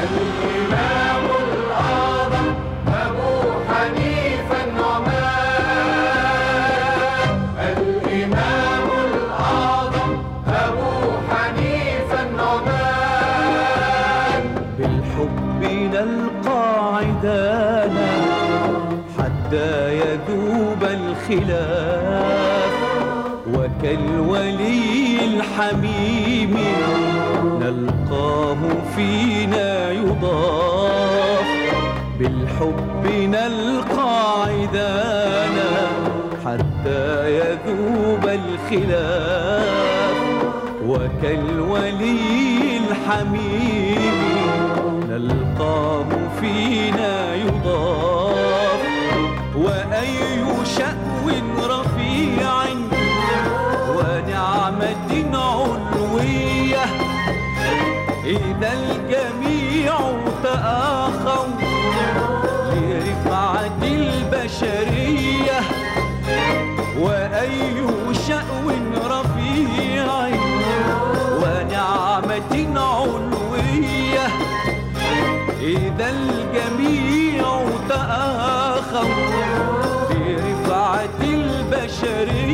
الإمام الأعظم أبو حنيفة النعمان. الإمام الأعظم أبو حنيفة النعمان. بالحب نلقى عدانا حتى يذوب الخلاف، وكالولي الحميم نلقاه فينا يضاف. بالحب نلقى عدانا حتى يذوب الخلاف، وكالولي الحميم نلقاه فينا يضاف. وأي شأو رفيع ونعمة علوية إذا الجميع تآخوا لرفعة البشرية. وأي شأو رفيع ونعمة علوية إذا الجميع تآخوا لرفعة البشرية.